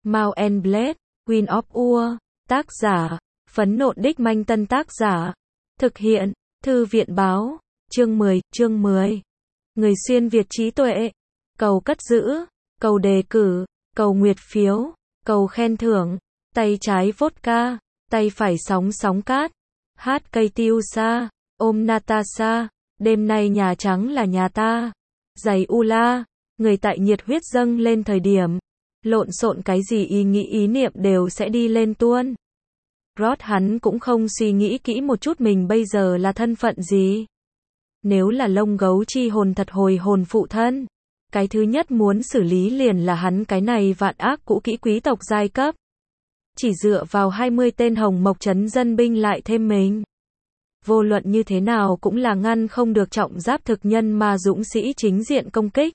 Mount and Blade, Queen of War, tác giả, Phấn Nộn Đích Manh Tân tác giả, thực hiện, Thư viện báo, chương 10, người xuyên Việt trí tuệ, cầu cất giữ, cầu đề cử, cầu nguyệt phiếu, cầu khen thưởng, tay trái vodka, tay phải sóng cát, hát cây tiêu sa, ôm Natasha, đêm nay Nhà Trắng là nhà ta, giày Ula, người tại nhiệt huyết dâng lên thời điểm, lộn xộn cái gì ý nghĩ ý niệm đều sẽ đi lên tuôn. Rod hắn cũng không suy nghĩ kỹ một chút mình bây giờ là thân phận gì. Nếu là lông gấu chi hồn thật hồi hồn phụ thân, cái thứ nhất muốn xử lý liền là hắn cái này vạn ác cũ kỹ quý tộc giai cấp. Chỉ dựa vào 20 tên Hồng Mộc trấn dân binh lại thêm mình. Vô luận như thế nào cũng là ngăn không được trọng giáp thực nhân mà dũng sĩ chính diện công kích.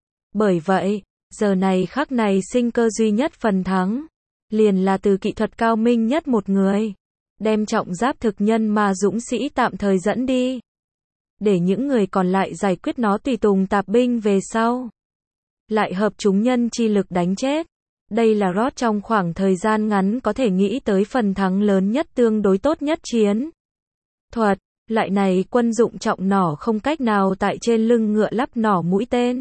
Bởi vậy, giờ này khắc này sinh cơ duy nhất phần thắng, liền là từ kỹ thuật cao minh nhất một người, đem trọng giáp thực nhân mà dũng sĩ tạm thời dẫn đi. Để những người còn lại giải quyết nó tùy tùng tạp binh về sau. Lại hợp chúng nhân chi lực đánh chết. Đây là Rod trong khoảng thời gian ngắn có thể nghĩ tới phần thắng lớn nhất tương đối tốt nhất chiến thuật. Lại này quân dụng trọng nỏ không cách nào tại trên lưng ngựa lắp nỏ mũi tên.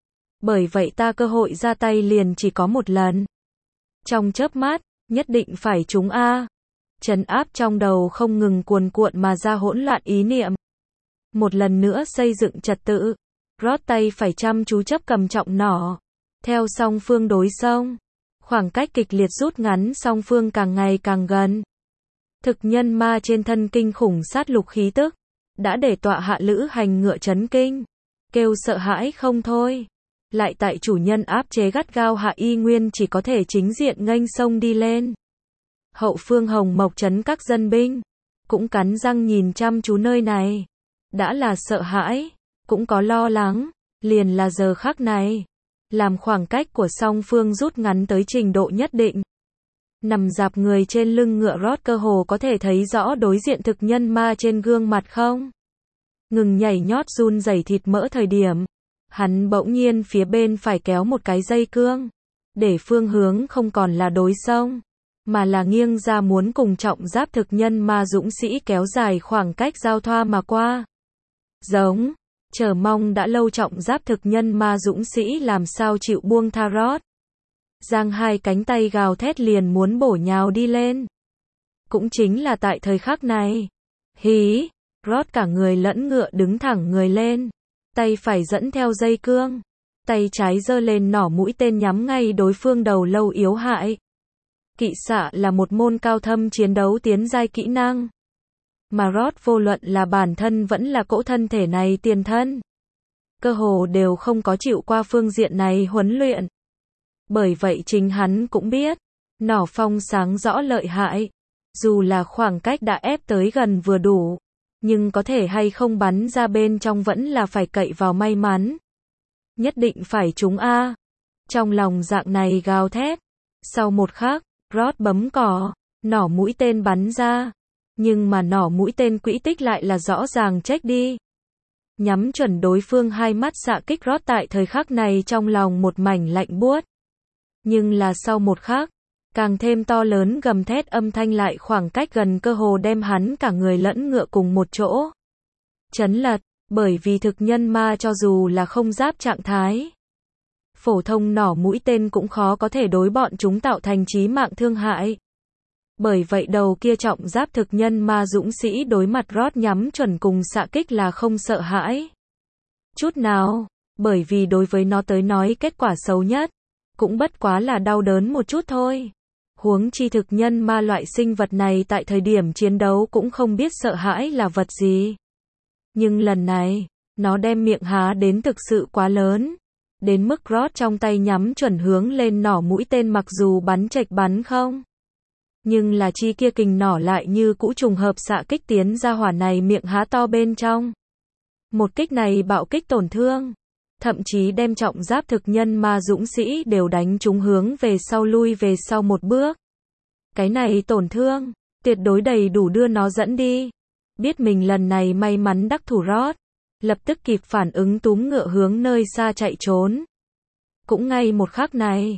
Bởi vậy ta cơ hội ra tay liền chỉ có một lần. Trong chớp mắt, nhất định phải trúng A. Trấn áp trong đầu không ngừng cuồn cuộn mà ra hỗn loạn ý niệm. Một lần nữa xây dựng trật tự. Rod tay phải chăm chú chấp cầm trọng nỏ. Theo song phương đối xông. Khoảng cách kịch liệt rút ngắn, song phương càng ngày càng gần. Thực nhân ma trên thân kinh khủng sát lục khí tức. Đã để tọa hạ lữ hành ngựa chấn kinh. Kêu sợ hãi không thôi. Lại tại chủ nhân áp chế gắt gao hạ y nguyên chỉ có thể chính diện nghênh sông đi lên. Hậu phương Hồng Mộc trấn các dân binh. Cũng cắn răng nhìn chăm chú nơi này. Đã là sợ hãi. Cũng có lo lắng. Liền là giờ khắc này. Làm khoảng cách của song phương rút ngắn tới trình độ nhất định. Nằm dạp người trên lưng ngựa Rod cơ hồ có thể thấy rõ đối diện thực nhân ma trên gương mặt không. Ngừng nhảy nhót run rẩy thịt mỡ thời điểm. Hắn bỗng nhiên phía bên phải kéo một cái dây cương. Để phương hướng không còn là đối xông. Mà là nghiêng ra muốn cùng trọng giáp thực nhân ma dũng sĩ kéo dài khoảng cách giao thoa mà qua. Giống. Chờ mong đã lâu trọng giáp thực nhân ma dũng sĩ làm sao chịu buông tha Rod. Giang hai cánh tay gào thét liền muốn bổ nhào đi lên. Cũng chính là tại thời khắc này. Hí. Rod cả người lẫn ngựa đứng thẳng người lên. Tay phải dẫn theo dây cương. Tay trái giơ lên nỏ mũi tên nhắm ngay đối phương đầu lâu yếu hại. Kỵ xạ là một môn cao thâm chiến đấu tiến giai kỹ năng. Mà Rod vô luận là bản thân vẫn là cỗ thân thể này tiền thân. Cơ hồ đều không có chịu qua phương diện này huấn luyện. Bởi vậy chính hắn cũng biết. Nỏ phong sáng rõ lợi hại. Dù là khoảng cách đã ép tới gần vừa đủ. Nhưng có thể hay không bắn ra bên trong vẫn là phải cậy vào may mắn. Nhất định phải trúng A. Trong lòng dạng này gào thét. Sau một khắc, Rod bấm cò. Nỏ mũi tên bắn ra. Nhưng mà nỏ mũi tên quỹ tích lại là rõ ràng check đi. Nhắm chuẩn đối phương hai mắt xạ kích Rod tại thời khắc này trong lòng một mảnh lạnh buốt. Nhưng là sau một khắc, càng thêm to lớn gầm thét âm thanh lại khoảng cách gần cơ hồ đem hắn cả người lẫn ngựa cùng một chỗ. Chấn lật, bởi vì thực nhân ma cho dù là không giáp trạng thái. Phổ thông nỏ mũi tên cũng khó có thể đối bọn chúng tạo thành chí mạng thương hại. Bởi vậy đầu kia trọng giáp thực nhân ma dũng sĩ đối mặt Rod nhắm chuẩn cùng xạ kích là không sợ hãi. Chút nào, bởi vì đối với nó tới nói kết quả xấu nhất, cũng bất quá là đau đớn một chút thôi. Huống chi thực nhân ma loại sinh vật này tại thời điểm chiến đấu cũng không biết sợ hãi là vật gì. Nhưng lần này, nó đem miệng há đến thực sự quá lớn. Đến mức Rod trong tay nhắm chuẩn hướng lên nỏ mũi tên mặc dù bắn chệch bắn không. Nhưng là chi kia kình nỏ lại như cũ trùng hợp xạ kích tiến ra hỏa này miệng há to bên trong. Một kích này bạo kích tổn thương. Thậm chí đem trọng giáp thực nhân ma dũng sĩ đều đánh trúng hướng về sau lui về sau một bước. Cái này tổn thương, tuyệt đối đầy đủ đưa nó dẫn đi. Biết mình lần này may mắn đắc thủ Rod. Lập tức kịp phản ứng túm ngựa hướng nơi xa chạy trốn. Cũng ngay một khắc này,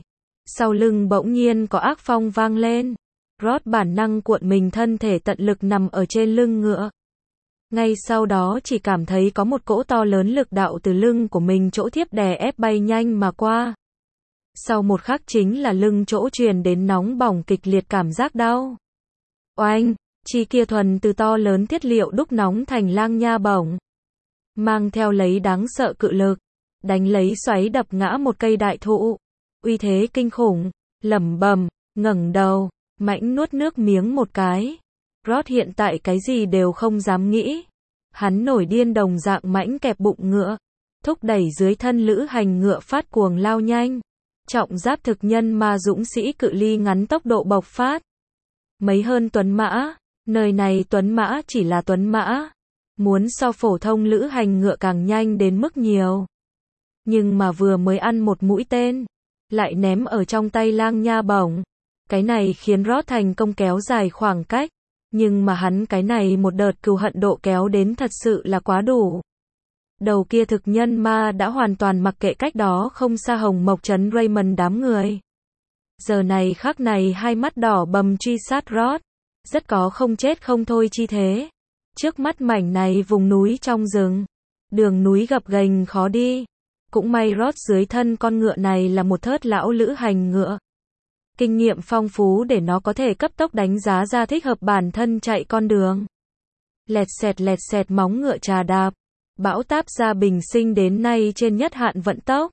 Sau lưng bỗng nhiên có ác phong vang lên. Rod bản năng cuộn mình thân thể tận lực nằm ở trên lưng ngựa. Ngay sau đó chỉ cảm thấy có một cỗ to lớn lực đạo từ lưng của mình chỗ thiếp đè ép bay nhanh mà qua. Sau một khắc chính là lưng chỗ truyền đến nóng bỏng kịch liệt cảm giác đau. Oanh, chi kia thuần từ to lớn thiết liệu đúc nóng thành lang nha bổng. Mang theo lấy đáng sợ cự lực, đánh lấy xoáy đập ngã một cây đại thụ. Uy thế kinh khủng, lẩm bẩm, ngẩng đầu, mãnh nuốt nước miếng một cái. Rod hiện tại cái gì đều không dám nghĩ. Hắn nổi điên đồng dạng mãnh kẹp bụng ngựa, thúc đẩy dưới thân lữ hành ngựa phát cuồng lao nhanh. Trọng giáp thực nhân ma dũng sĩ cự ly ngắn tốc độ bộc phát. Mấy hơn tuấn mã, nơi này tuấn mã chỉ là tuấn mã. Muốn so phổ thông lữ hành ngựa càng nhanh đến mức nhiều. Nhưng mà vừa mới ăn một mũi tên, lại ném ở trong tay lang nha bổng. Cái này khiến Rod thành công kéo dài khoảng cách. Nhưng mà hắn cái này một đợt cừu hận độ kéo đến thật sự là quá đủ. Đầu kia thực nhân ma đã hoàn toàn mặc kệ cách đó không xa Hồng Mộc trấn Raymond đám người. Giờ này khắc này hai mắt đỏ bầm truy sát Rod. Rất có không chết không thôi chi thế. Trước mắt mảnh này vùng núi trong rừng. Đường núi gập ghềnh khó đi. Cũng may Rod dưới thân con ngựa này là một thớt lão lữ hành ngựa. Kinh nghiệm phong phú để nó có thể cấp tốc đánh giá ra thích hợp bản thân chạy con đường. Lẹt xẹt móng ngựa trà đạp. Bão táp ra bình sinh đến nay trên nhất hạn vận tốc.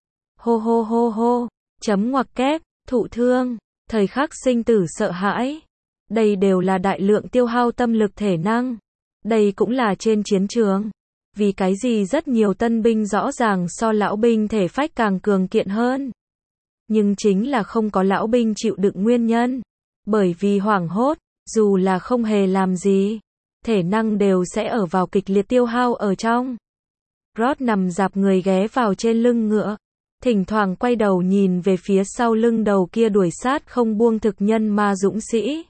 Hô hô hô hô, chấm ngoặc kép, thụ thương, thời khắc sinh tử sợ hãi. Đây đều là đại lượng tiêu hao tâm lực thể năng. Đây cũng là trên chiến trường. Vì cái gì rất nhiều tân binh rõ ràng so lão binh thể phách càng cường kiện hơn. Nhưng chính là không có lão binh chịu đựng nguyên nhân. Bởi vì hoảng hốt, dù là không hề làm gì, thể năng đều sẽ ở vào kịch liệt tiêu hao ở trong. Rod nằm dạp người ghé vào trên lưng ngựa, thỉnh thoảng quay đầu nhìn về phía sau lưng đầu kia đuổi sát không buông thực nhân ma dũng sĩ.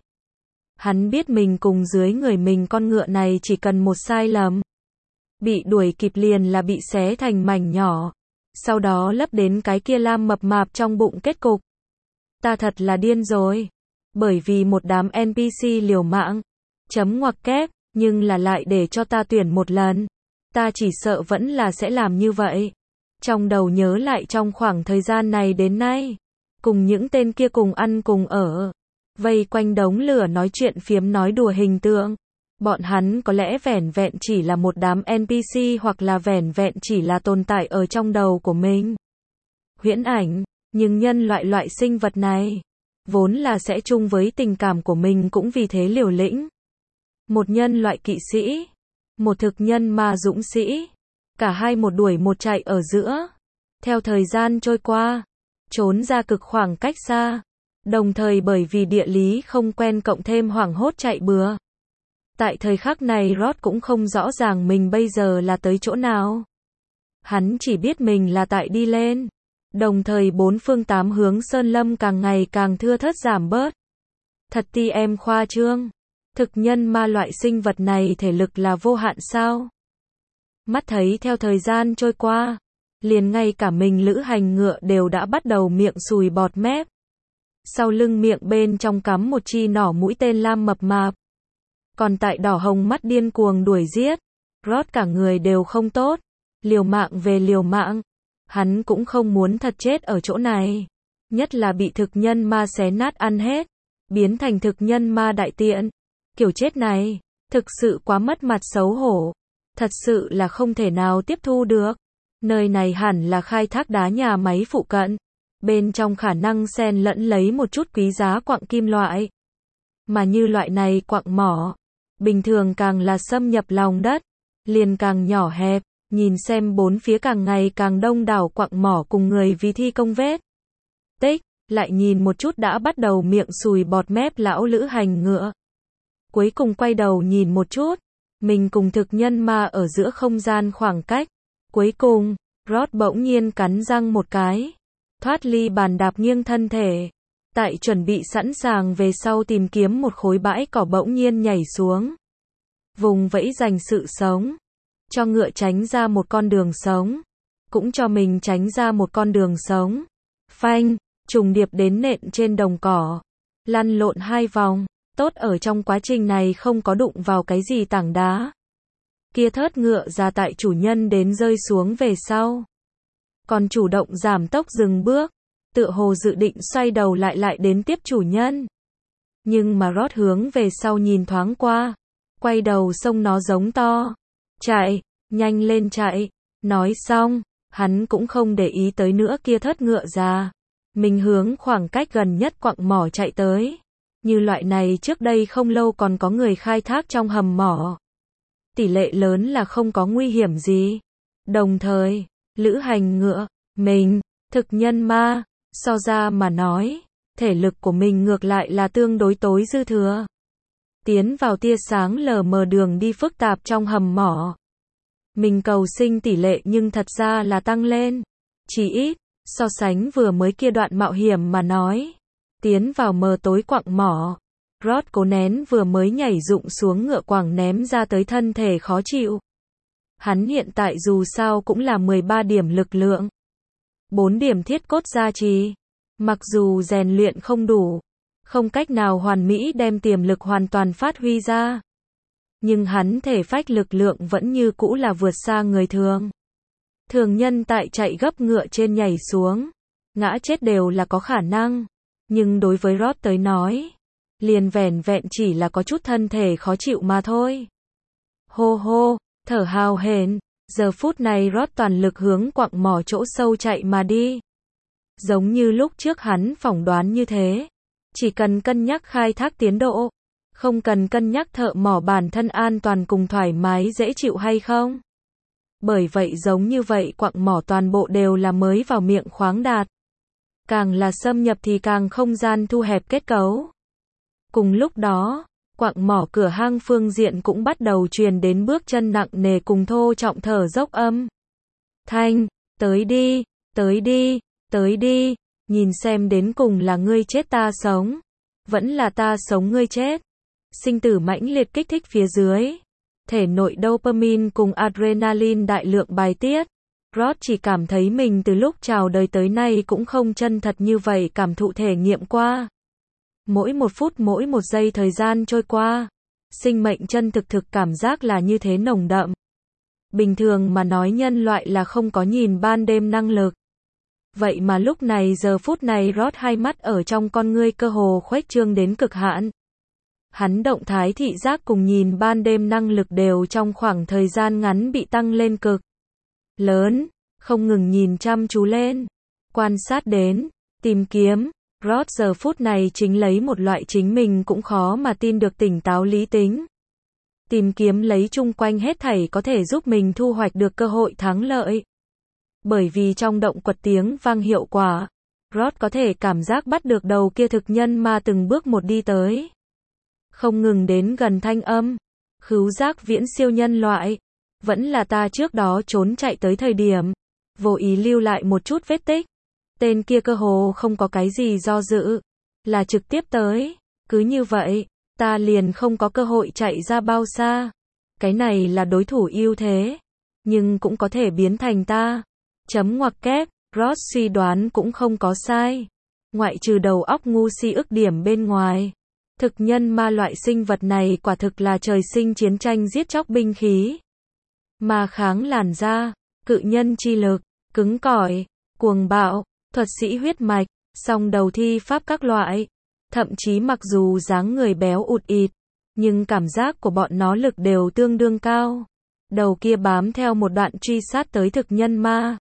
Hắn biết mình cùng dưới người mình con ngựa này chỉ cần một sai lầm. Bị đuổi kịp liền là bị xé thành mảnh nhỏ. Sau đó lấp đến cái kia lam mập mạp trong bụng kết cục. Ta thật là điên rồi. Bởi vì một đám NPC liều mạng. Chấm ngoặc kép, nhưng là lại để cho ta tuyển một lần. Ta chỉ sợ vẫn là sẽ làm như vậy. Trong đầu nhớ lại trong khoảng thời gian này đến nay. Cùng những tên kia cùng ăn cùng ở. Vây quanh đống lửa nói chuyện phiếm nói đùa hình tượng. Bọn hắn có lẽ vẻn vẹn chỉ là một đám NPC hoặc là vẻn vẹn chỉ là tồn tại ở trong đầu của mình. Huyễn ảnh, nhưng nhân loại sinh vật này, vốn là sẽ chung với tình cảm của mình cũng vì thế liều lĩnh. Một nhân loại kỵ sĩ, một thực nhân ma dũng sĩ, cả hai một đuổi một chạy ở giữa. Theo thời gian trôi qua, trốn ra cực khoảng cách xa, đồng thời bởi vì địa lý không quen cộng thêm hoảng hốt chạy bừa. Tại thời khắc này Rod cũng không rõ ràng mình bây giờ là tới chỗ nào. Hắn chỉ biết mình là tại đi lên. Đồng thời bốn phương tám hướng sơn lâm càng ngày càng thưa thớt giảm bớt. Thật ti em khoa trương. Thực nhân ma loại sinh vật này thể lực là vô hạn sao? Mắt thấy theo thời gian trôi qua, liền ngay cả mình lữ hành ngựa đều đã bắt đầu miệng sùi bọt mép. Sau lưng miệng bên trong cắm một chi nỏ mũi tên lam mập mạp. Còn tại đỏ hồng mắt điên cuồng đuổi giết. Rod cả người đều không tốt. Liều mạng về liều mạng. Hắn cũng không muốn thật chết ở chỗ này. Nhất là bị thực nhân ma xé nát ăn hết. Biến thành thực nhân ma đại tiện. Kiểu chết này, thực sự quá mất mặt xấu hổ. Thật sự là không thể nào tiếp thu được. Nơi này hẳn là khai thác đá nhà máy phụ cận. Bên trong khả năng xen lẫn lấy một chút quý giá quặng kim loại. Mà như loại này quặng mỏ, bình thường càng là xâm nhập lòng đất, liền càng nhỏ hẹp, nhìn xem bốn phía càng ngày càng đông đảo quặng mỏ cùng người vì thi công vết tích, lại nhìn một chút đã bắt đầu miệng sùi bọt mép lão lữ hành ngựa. Cuối cùng quay đầu nhìn một chút, mình cùng thực nhân ma ở giữa không gian khoảng cách. Cuối cùng, Rod bỗng nhiên cắn răng một cái, thoát ly bàn đạp nghiêng thân thể. Tại chuẩn bị sẵn sàng về sau tìm kiếm một khối bãi cỏ bỗng nhiên nhảy xuống. Vùng vẫy giành sự sống. Cho ngựa tránh ra một con đường sống. Cũng cho mình tránh ra một con đường sống. Phanh, trùng điệp đến nện trên đồng cỏ, lăn lộn 2 vòng, tốt ở trong quá trình này không có đụng vào cái gì tảng đá. Kia thớt ngựa ra tại chủ nhân đến rơi xuống về sau, còn chủ động giảm tốc dừng bước, tựa hồ dự định xoay đầu lại đến tiếp chủ nhân. Nhưng mà Rod hướng về sau nhìn thoáng qua, quay đầu xông nó giống to, chạy, nhanh lên chạy. Nói xong, hắn cũng không để ý tới nữa kia thớt ngựa già. Mình hướng khoảng cách gần nhất quặng mỏ chạy tới. Như loại này trước đây không lâu còn có người khai thác trong hầm mỏ. Tỷ lệ lớn là không có nguy hiểm gì. Đồng thời, lữ hành ngựa, mình, thực nhân ma, so ra mà nói, thể lực của mình ngược lại là tương đối tối dư thừa. Tiến vào tia sáng lờ mờ đường đi phức tạp trong hầm mỏ. Mình cầu sinh tỷ lệ nhưng thật ra là tăng lên. Chỉ ít, so sánh vừa mới kia đoạn mạo hiểm mà nói. Tiến vào mờ tối quặng mỏ. Rod cố nén vừa mới nhảy rụng xuống ngựa quẳng ném ra tới thân thể khó chịu. Hắn hiện tại dù sao cũng là 13 điểm lực lượng. 4 điểm thiết cốt gia trì. Mặc dù rèn luyện không đủ, không cách nào hoàn mỹ đem tiềm lực hoàn toàn phát huy ra. Nhưng hắn thể phách lực lượng vẫn như cũ là vượt xa người thường. Thường nhân tại chạy gấp ngựa trên nhảy xuống, ngã chết đều là có khả năng. Nhưng đối với Rod tới nói, liền vẻn vẹn chỉ là có chút thân thể khó chịu mà thôi. Hô hô, thở hào hển, giờ phút này Rod toàn lực hướng quặng mỏ chỗ sâu chạy mà đi. Giống như lúc trước hắn phỏng đoán như thế. Chỉ cần cân nhắc khai thác tiến độ, không cần cân nhắc thợ mỏ bản thân an toàn cùng thoải mái dễ chịu hay không. Bởi vậy giống như vậy quặng mỏ toàn bộ đều là mới vào miệng khoáng đạt. Càng là xâm nhập thì càng không gian thu hẹp kết cấu. Cùng lúc đó, quặng mỏ cửa hang phương diện cũng bắt đầu truyền đến bước chân nặng nề cùng thô trọng thở dốc âm. Thanh, tới đi, tới đi, tới đi, nhìn xem đến cùng là ngươi chết ta sống, vẫn là ta sống ngươi chết. Sinh tử mãnh liệt kích thích phía dưới, thể nội dopamine cùng adrenaline đại lượng bài tiết. Rod chỉ cảm thấy mình từ lúc chào đời tới nay cũng không chân thật như vậy cảm thụ thể nghiệm qua. Mỗi một phút mỗi một giây thời gian trôi qua, sinh mệnh chân thực cảm giác là như thế nồng đậm. Bình thường mà nói nhân loại là không có nhìn ban đêm năng lực. Vậy mà lúc này giờ phút này Rod hai mắt ở trong con ngươi cơ hồ khuếch trương đến cực hạn. Hắn động thái thị giác cùng nhìn ban đêm năng lực đều trong khoảng thời gian ngắn bị tăng lên cực lớn, không ngừng nhìn chăm chú lên, quan sát đến, tìm kiếm. Rod giờ phút này chính lấy một loại chính mình cũng khó mà tin được tỉnh táo lý tính. Tìm kiếm lấy chung quanh hết thảy có thể giúp mình thu hoạch được cơ hội thắng lợi. Bởi vì trong động quật tiếng vang hiệu quả, Rod có thể cảm giác bắt được đầu kia thực nhân ma từng bước một đi tới. Không ngừng đến gần thanh âm, khứu giác viễn siêu nhân loại. Vẫn là ta trước đó trốn chạy tới thời điểm, vô ý lưu lại một chút vết tích. Tên kia cơ hồ không có cái gì do dự, là trực tiếp tới. Cứ như vậy, ta liền không có cơ hội chạy ra bao xa. Cái này là đối thủ ưu thế, nhưng cũng có thể biến thành ta. Chấm ngoặc kép, Rod suy đoán cũng không có sai. Ngoại trừ đầu óc ngu si ức điểm bên ngoài, thực nhân ma loại sinh vật này quả thực là trời sinh chiến tranh giết chóc binh khí. Ma kháng làn da, cự nhân chi lực, cứng cỏi, cuồng bạo, thuật sĩ huyết mạch, song đầu thi pháp các loại. Thậm chí mặc dù dáng người béo ụt ịt, nhưng cảm giác của bọn nó lực đều tương đương cao. Đầu kia bám theo một đoạn truy sát tới thực nhân ma.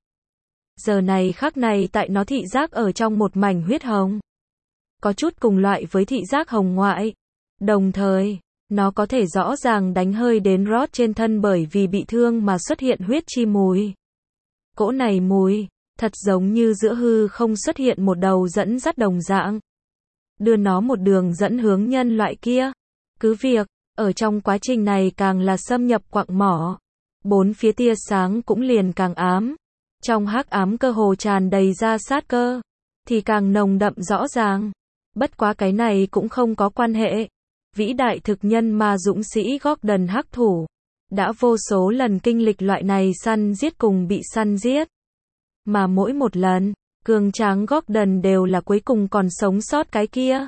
Giờ này khắc này tại nó thị giác ở trong một mảnh huyết hồng. Có chút cùng loại với thị giác hồng ngoại. Đồng thời, nó có thể rõ ràng đánh hơi đến Rod trên thân bởi vì bị thương mà xuất hiện huyết chi mùi. Cỗ này mùi, thật giống như giữa hư không xuất hiện một đầu dẫn dắt đồng dạng. Đưa nó một đường dẫn hướng nhân loại kia. Cứ việc, ở trong quá trình này càng là xâm nhập quặng mỏ, bốn phía tia sáng cũng liền càng ám. Trong hắc ám cơ hồ tràn đầy ra sát cơ, thì càng nồng đậm rõ ràng. Bất quá cái này cũng không có quan hệ. Vĩ đại thực nhân ma dũng sĩ Gordon hắc thủ, đã vô số lần kinh lịch loại này săn giết cùng bị săn giết. Mà mỗi một lần, cường tráng Gordon đều là cuối cùng còn sống sót cái kia.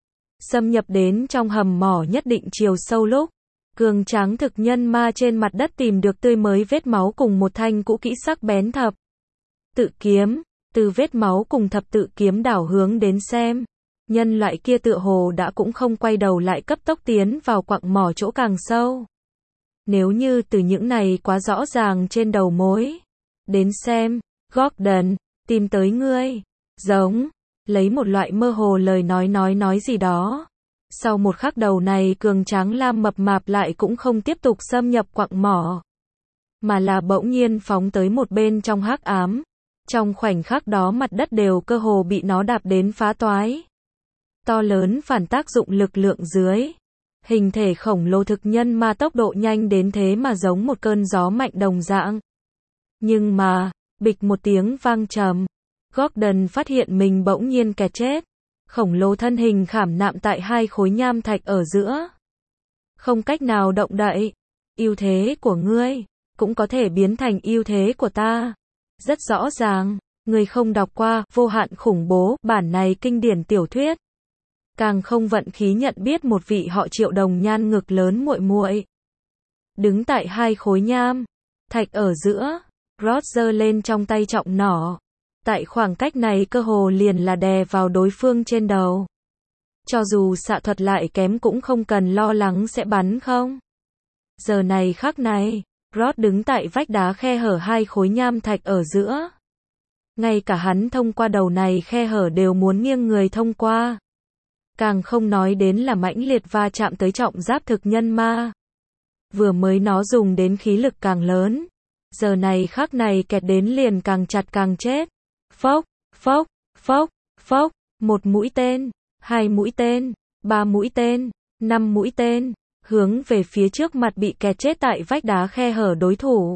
Xâm nhập đến trong hầm mỏ nhất định chiều sâu lúc, cường tráng thực nhân ma trên mặt đất tìm được tươi mới vết máu cùng một thanh cũ kỹ sắc bén thập tự kiếm, từ vết máu cùng thập tự kiếm đảo hướng đến xem. Nhân loại kia tựa hồ đã cũng không quay đầu lại cấp tốc tiến vào quặng mỏ chỗ càng sâu. Nếu như từ những này quá rõ ràng trên đầu mối đến xem, Gordon tìm tới ngươi, giống lấy một loại mơ hồ lời nói gì đó. Sau một khắc đầu này cường tráng lam mập mạp lại cũng không tiếp tục xâm nhập quặng mỏ, mà là bỗng nhiên phóng tới một bên trong hắc ám. Trong khoảnh khắc đó mặt đất đều cơ hồ bị nó đạp đến phá toái. To lớn phản tác dụng lực lượng dưới, hình thể khổng lồ thực nhân ma tốc độ nhanh đến thế mà giống một cơn gió mạnh đồng dạng. Nhưng mà, bịch một tiếng vang trầm, Gordon phát hiện mình bỗng nhiên kẹt chết. Khổng lồ thân hình khảm nạm tại hai khối nham thạch ở giữa. Không cách nào động đậy. Ưu thế của ngươi cũng có thể biến thành ưu thế của ta. Rất rõ ràng, người không đọc qua Vô hạn khủng bố bản này kinh điển tiểu thuyết. Càng không vận khí nhận biết một vị họ Triệu đồng nhan ngực lớn muội muội. Đứng tại hai khối nham thạch ở giữa, Rod giơ lên trong tay trọng nỏ. Tại khoảng cách này cơ hồ liền là đè vào đối phương trên đầu. Cho dù xạ thuật lại kém cũng không cần lo lắng sẽ bắn không. Giờ này khắc này, Rod đứng tại vách đá khe hở hai khối nham thạch ở giữa. Ngay cả hắn thông qua đầu này khe hở đều muốn nghiêng người thông qua. Càng không nói đến là mãnh liệt va chạm tới trọng giáp thực nhân ma. Vừa mới nó dùng đến khí lực càng lớn. Giờ này khắc này kẹt đến liền càng chặt càng chết. Phốc, phốc, phốc, phốc, một mũi tên, hai mũi tên, ba mũi tên, năm mũi tên, hướng về phía trước mặt bị kẹt chết tại vách đá khe hở đối thủ.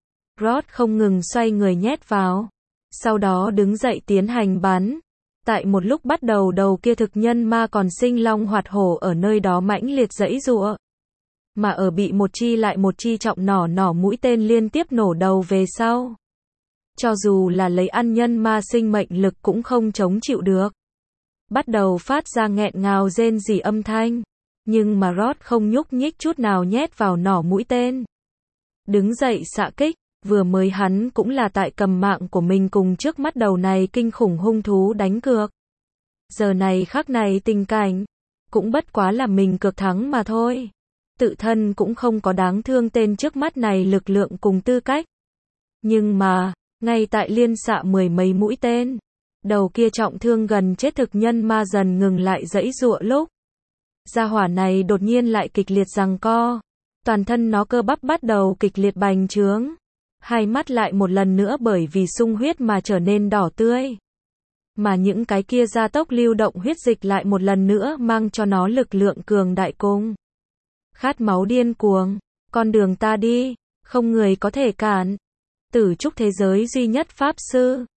Rod không ngừng xoay người nhét vào, sau đó đứng dậy tiến hành bắn. Tại một lúc bắt đầu đầu kia thực nhân ma còn sinh long hoạt hổ ở nơi đó mãnh liệt giãy giụa. Mà ở bị một chi lại một chi trọng nỏ mũi tên liên tiếp nổ đầu về sau. Cho dù là lấy ăn nhân ma sinh mệnh lực cũng không chống chịu được. Bắt đầu phát ra nghẹn ngào rên rỉ âm thanh. Nhưng mà Rod không nhúc nhích chút nào nhét vào nỏ mũi tên. Đứng dậy xạ kích, vừa mới hắn cũng là tại cầm mạng của mình cùng trước mắt đầu này kinh khủng hung thú đánh cược. Giờ này khắc này tình cảnh, cũng bất quá là mình cược thắng mà thôi. Tự thân cũng không có đáng thương tên trước mắt này lực lượng cùng tư cách. Nhưng mà, ngay tại liên xạ mười mấy mũi tên, đầu kia trọng thương gần chết thực nhân ma dần ngừng lại giãy giụa lúc. Gia hỏa này đột nhiên lại kịch liệt giằng co. Toàn thân nó cơ bắp bắt đầu kịch liệt bành trướng. Hai mắt lại một lần nữa bởi vì sung huyết mà trở nên đỏ tươi. Mà những cái kia gia tốc lưu động huyết dịch lại một lần nữa mang cho nó lực lượng cường đại cùng. Khát máu điên cuồng. Con đường ta đi, không người có thể cản. Tử trúc thế giới duy nhất pháp sư.